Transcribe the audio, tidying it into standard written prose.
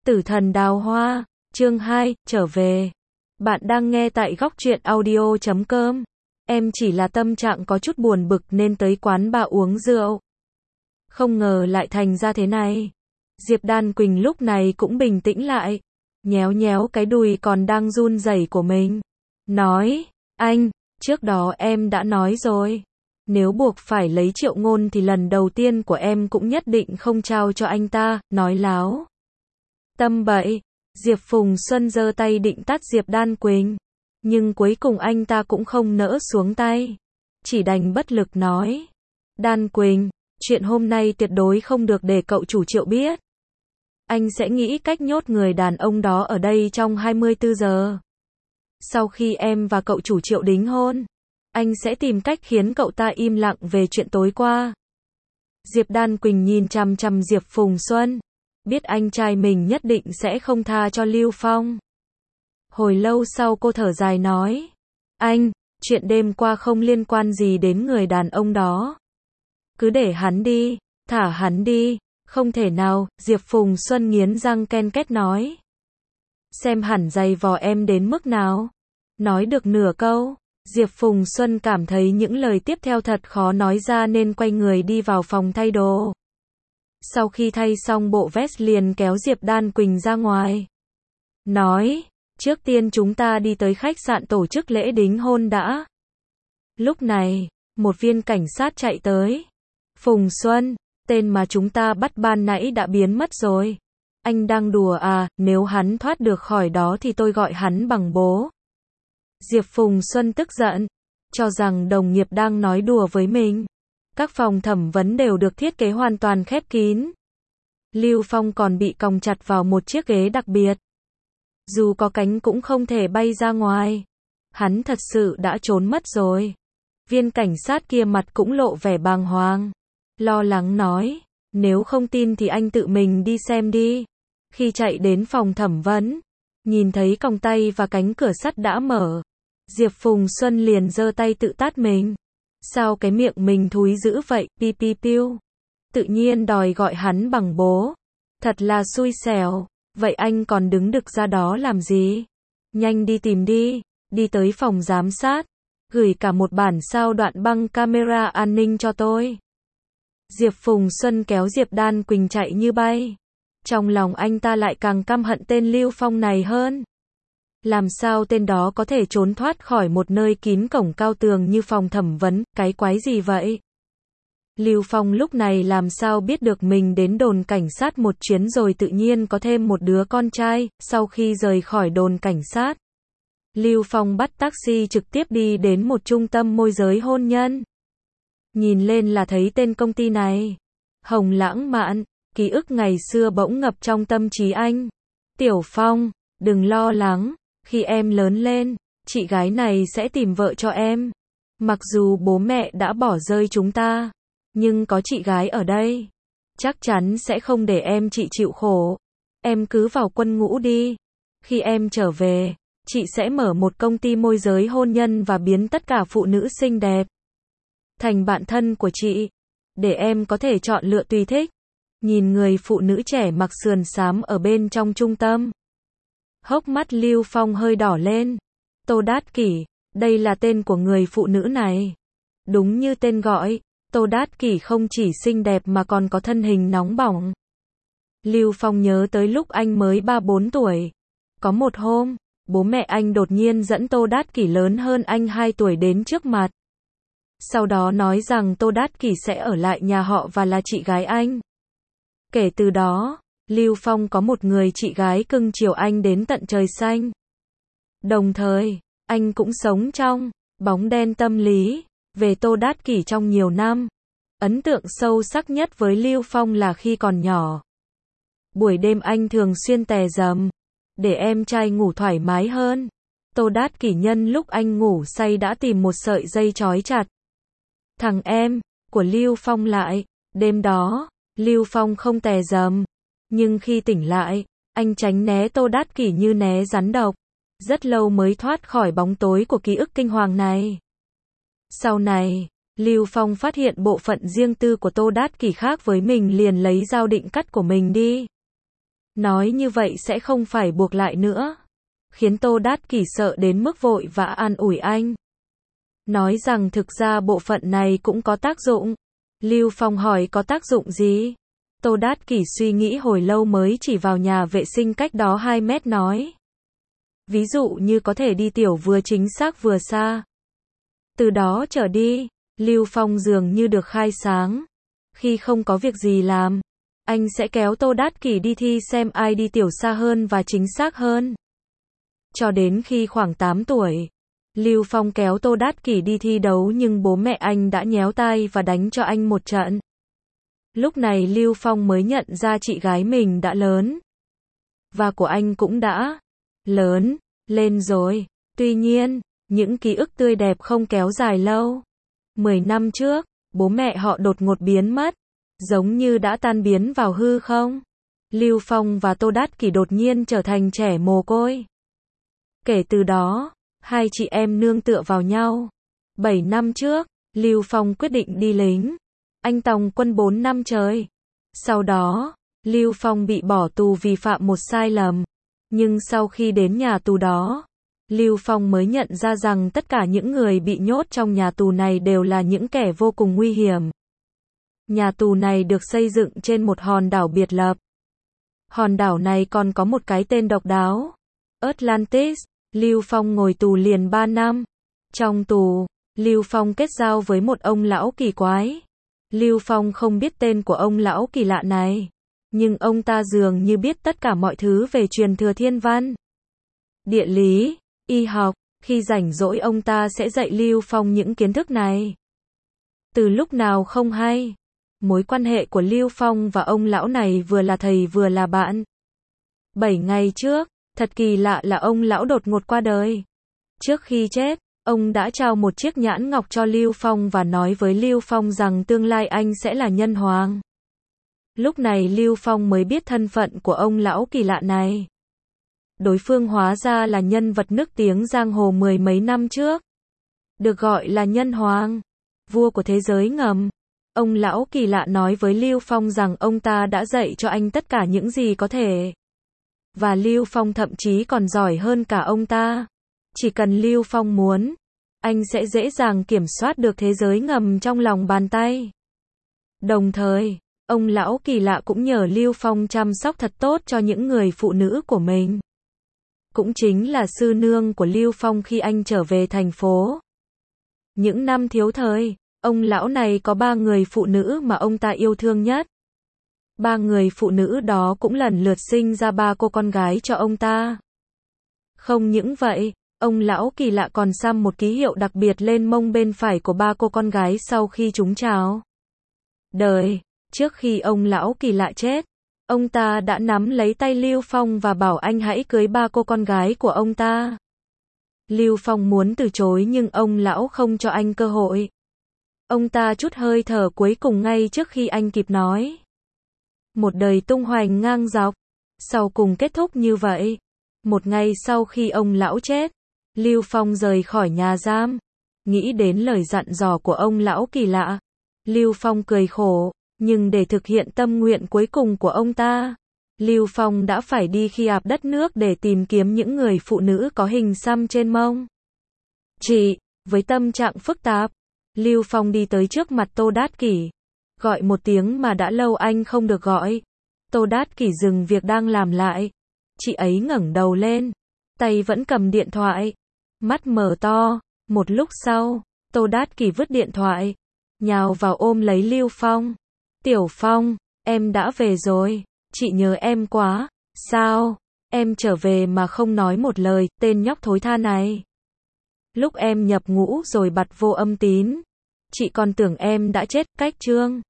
Tử thần đào hoa, chương 2, trở về. Bạn đang nghe tại góc truyện audio.com. Em chỉ là tâm trạng có chút buồn bực nên tới quán bar uống rượu. Không ngờ lại thành ra thế này. Diệp Đan Quỳnh lúc này cũng bình tĩnh lại. Nhéo nhéo cái đùi còn đang run rẩy của mình. Nói, anh, trước đó em đã nói rồi. Nếu buộc phải lấy Triệu Ngôn thì lần đầu tiên của em cũng nhất định không trao cho anh ta, nói láo. Tâm bậy, Diệp Phùng Xuân giơ tay định tát Diệp Đan Quỳnh. Nhưng cuối cùng anh ta cũng không nỡ xuống tay. Chỉ đành bất lực nói. Đan Quỳnh, chuyện hôm nay tuyệt đối không được để cậu chủ Triệu biết. Anh sẽ nghĩ cách nhốt người đàn ông đó ở đây trong 24 giờ. Sau khi em và cậu chủ Triệu đính hôn, anh sẽ tìm cách khiến cậu ta im lặng về chuyện tối qua. Diệp Đan Quỳnh nhìn chằm chằm Diệp Phùng Xuân. Biết anh trai mình nhất định sẽ không tha cho Lưu Phong. Hồi lâu sau cô thở dài nói. Anh, chuyện đêm qua không liên quan gì đến người đàn ông đó. Cứ để hắn đi, thả hắn đi. Không thể nào, Diệp Phùng Xuân nghiến răng ken két nói. Xem hẳn giày vò em đến mức nào. Nói được nửa câu, Diệp Phùng Xuân cảm thấy những lời tiếp theo thật khó nói ra nên quay người đi vào phòng thay đồ. Sau khi thay xong bộ vest liền kéo Diệp Đan Quỳnh ra ngoài. Nói, trước tiên chúng ta đi tới khách sạn tổ chức lễ đính hôn đã. Lúc này, một viên cảnh sát chạy tới. Phùng Xuân, tên mà chúng ta bắt ban nãy đã biến mất rồi. Anh đang đùa à, nếu hắn thoát được khỏi đó thì tôi gọi hắn bằng bố. Diệp Phùng Xuân tức giận, cho rằng đồng nghiệp đang nói đùa với mình. Các phòng thẩm vấn đều được thiết kế hoàn toàn khép kín. Lưu Phong còn bị còng chặt vào một chiếc ghế đặc biệt. Dù có cánh cũng không thể bay ra ngoài. Hắn thật sự đã trốn mất rồi. Viên cảnh sát kia mặt cũng lộ vẻ bàng hoàng. Lo lắng nói, nếu không tin thì anh tự mình đi xem đi. Khi chạy đến phòng thẩm vấn, nhìn thấy còng tay và cánh cửa sắt đã mở. Diệp Phùng Xuân liền giơ tay tự tát mình. Sao cái miệng mình thúi dữ vậy, pi pi piu. Tự nhiên đòi gọi hắn bằng bố. Thật là xui xẻo. Vậy anh còn đứng đực ra đó làm gì? Nhanh đi tìm đi. Đi tới phòng giám sát. Gửi cả một bản sao đoạn băng camera an ninh cho tôi. Diệp Phùng Xuân kéo Diệp Đan Quỳnh chạy như bay. Trong lòng anh ta lại càng căm hận tên Lưu Phong này hơn. Làm sao tên đó có thể trốn thoát khỏi một nơi kín cổng cao tường như phòng thẩm vấn, cái quái gì vậy? Lưu Phong lúc này làm sao biết được mình đến đồn cảnh sát một chuyến rồi tự nhiên có thêm một đứa con trai. Sau khi rời khỏi đồn cảnh sát, Lưu Phong bắt taxi trực tiếp đi đến một trung tâm môi giới hôn nhân. Nhìn lên là thấy tên công ty này. Hồng lãng mạn, ký ức ngày xưa bỗng ngập trong tâm trí anh. Tiểu Phong, đừng lo lắng. Khi em lớn lên, chị gái này sẽ tìm vợ cho em. Mặc dù bố mẹ đã bỏ rơi chúng ta, nhưng có chị gái ở đây, chắc chắn sẽ không để em chị chịu khổ. Em cứ vào quân ngũ đi. Khi em trở về, chị sẽ mở một công ty môi giới hôn nhân và biến tất cả phụ nữ xinh đẹp thành bạn thân của chị, để em có thể chọn lựa tùy thích. Nhìn người phụ nữ trẻ mặc sườn xám ở bên trong trung tâm. Hốc mắt Lưu Phong hơi đỏ lên. Tô Đát Kỷ, đây là tên của người phụ nữ này. Đúng như tên gọi, Tô Đát Kỷ không chỉ xinh đẹp mà còn có thân hình nóng bỏng. Lưu Phong nhớ tới lúc anh mới 3-4 tuổi. Có một hôm, bố mẹ anh đột nhiên dẫn Tô Đát Kỷ lớn hơn anh 2 tuổi đến trước mặt. Sau đó nói rằng Tô Đát Kỷ sẽ ở lại nhà họ và là chị gái anh. Kể từ đó, Lưu Phong có một người chị gái cưng chiều anh đến tận trời xanh. Đồng thời, anh cũng sống trong bóng đen tâm lý về Tô Đát Kỷ trong nhiều năm. Ấn tượng sâu sắc nhất với Lưu Phong là khi còn nhỏ. Buổi đêm anh thường xuyên tè dầm để em trai ngủ thoải mái hơn. Tô Đát Kỷ nhân lúc anh ngủ say đã tìm một sợi dây trói chặt thằng em của Lưu Phong lại. Đêm đó, Lưu Phong không tè dầm, nhưng khi tỉnh lại, anh tránh né Tô Đát Kỷ như né rắn độc. Rất lâu mới thoát khỏi bóng tối của ký ức kinh hoàng này. Sau này, Lưu Phong phát hiện bộ phận riêng tư của Tô Đát Kỷ khác với mình liền lấy dao định cắt của mình đi. Nói như vậy sẽ không phải buộc lại nữa. Khiến Tô Đát Kỷ sợ đến mức vội vã an ủi anh. Nói rằng thực ra bộ phận này cũng có tác dụng. Lưu Phong hỏi có tác dụng gì? Tô Đát Kỷ suy nghĩ hồi lâu mới chỉ vào nhà vệ sinh cách đó 2 mét nói. Ví dụ như có thể đi tiểu vừa chính xác vừa xa. Từ đó trở đi, Lưu Phong dường như được khai sáng. Khi không có việc gì làm, anh sẽ kéo Tô Đát Kỷ đi thi xem ai đi tiểu xa hơn và chính xác hơn. Cho đến khi khoảng 8 tuổi, Lưu Phong kéo Tô Đát Kỷ đi thi đấu nhưng bố mẹ anh đã nhéo tay và đánh cho anh một trận. Lúc này Lưu Phong mới nhận ra chị gái mình đã lớn. Và của anh cũng đã lớn lên rồi. Tuy nhiên, những ký ức tươi đẹp không kéo dài lâu. 10 năm trước, bố mẹ họ đột ngột biến mất, giống như đã tan biến vào hư không. Lưu Phong và Tô Đát Kỷ đột nhiên trở thành trẻ mồ côi. Kể từ đó, hai chị em nương tựa vào nhau. 7 năm trước, Lưu Phong quyết định đi lính. Anh tòng quân 4 năm trời. Sau đó, Lưu Phong bị bỏ tù vì phạm một sai lầm. Nhưng sau khi đến nhà tù đó, Lưu Phong mới nhận ra rằng tất cả những người bị nhốt trong nhà tù này đều là những kẻ vô cùng nguy hiểm. Nhà tù này được xây dựng trên một hòn đảo biệt lập. Hòn đảo này còn có một cái tên độc đáo. Atlantis. Lưu Phong ngồi tù liền 3 năm. Trong tù, Lưu Phong kết giao với một ông lão kỳ quái. Lưu Phong không biết tên của ông lão kỳ lạ này. Nhưng ông ta dường như biết tất cả mọi thứ về truyền thừa thiên văn, địa lý, y học. Khi rảnh rỗi ông ta sẽ dạy Lưu Phong những kiến thức này. Từ lúc nào không hay, mối quan hệ của Lưu Phong và ông lão này vừa là thầy vừa là bạn. 7 ngày trước, thật kỳ lạ là ông lão đột ngột qua đời. Trước khi chết, ông đã trao một chiếc nhãn ngọc cho Lưu Phong và nói với Lưu Phong rằng tương lai anh sẽ là nhân hoàng. Lúc này Lưu Phong mới biết thân phận của ông lão kỳ lạ này. Đối phương hóa ra là nhân vật nức tiếng giang hồ 10 mấy năm trước. Được gọi là nhân hoàng, vua của thế giới ngầm. Ông lão kỳ lạ nói với Lưu Phong rằng ông ta đã dạy cho anh tất cả những gì có thể. Và Lưu Phong thậm chí còn giỏi hơn cả ông ta. Chỉ cần Lưu Phong muốn, anh sẽ dễ dàng kiểm soát được thế giới ngầm trong lòng bàn tay. Đồng thời, ông lão kỳ lạ cũng nhờ Lưu Phong chăm sóc thật tốt cho những người phụ nữ của mình. Cũng chính là sư nương của Lưu Phong khi anh trở về thành phố. Những năm thiếu thời, ông lão này có 3 người phụ nữ mà ông ta yêu thương nhất. 3 người phụ nữ đó cũng lần lượt sinh ra 3 cô con gái cho ông ta. Không những vậy, ông lão kỳ lạ còn xăm một ký hiệu đặc biệt lên mông bên phải của 3 cô con gái sau khi chúng chào đời. Trước khi ông lão kỳ lạ chết, ông ta đã nắm lấy tay Lưu Phong và bảo anh hãy cưới 3 cô con gái của ông ta. Lưu Phong muốn từ chối nhưng ông lão không cho anh cơ hội. Ông ta trút hơi thở cuối cùng ngay trước khi anh kịp nói. Một đời tung hoành ngang dọc, sau cùng kết thúc như vậy. Một ngày sau khi ông lão chết, Lưu Phong rời khỏi nhà giam. Nghĩ đến lời dặn dò của ông lão kỳ lạ, Lưu Phong cười khổ. Nhưng để thực hiện tâm nguyện cuối cùng của ông ta, Lưu Phong đã phải đi khi ạp đất nước để tìm kiếm những người phụ nữ có hình xăm trên mông. Với tâm trạng phức tạp, Lưu Phong đi tới trước mặt Tô Đát Kỷ. Gọi một tiếng mà đã lâu anh không được gọi. Tô Đát Kỷ dừng việc đang làm lại. Chị ấy ngẩng đầu lên, tay vẫn cầm điện thoại, mắt mở to. Một lúc sau, Tô Đát Kỷ vứt điện thoại, nhào vào ôm lấy Lưu Phong. Tiểu Phong, em đã về rồi, chị nhớ em quá. Sao, em trở về mà không nói một lời, tên nhóc thối tha này. Lúc em nhập ngũ rồi bặt vô âm tín, chị còn tưởng em đã chết. Cách chương